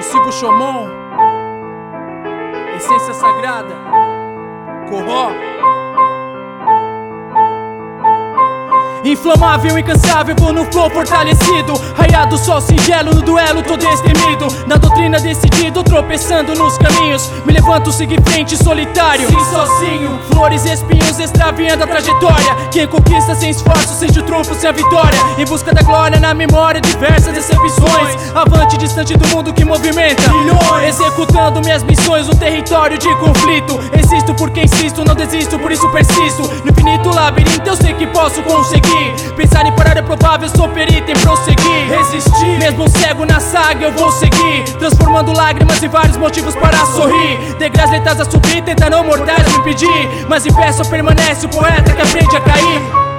Nocivo Shomon, essência sagrada, Corró. Inflamável, incansável, vou no flow fortalecido. Raiar do sol singelo, no duelo tô destemido. Na doutrina decidido, tropeçando nos caminhos. Me levanto, sigo em frente, solitário, sim, sozinho. Flores e espinhos, extraviando a trajetória. Quem conquista sem esforço, sente o trunfo, sem a vitória. Em busca da glória, na memória, diversas decepções. Avante, distante do mundo que movimenta milhões. Executando minhas missões no território de conflito. Existo porque insisto, não desisto, por isso persisto. No infinito labirinto eu sei que posso conseguir. Pensar em parar é provável, sou perito em prosseguir. Resistir, mesmo cego na saga eu vou seguir. Transformando lágrimas em vários motivos para sorrir. Degraus lentas a subir, tentarão mortais me impedir. Mas em pé só permanece o poeta que aprende a cair.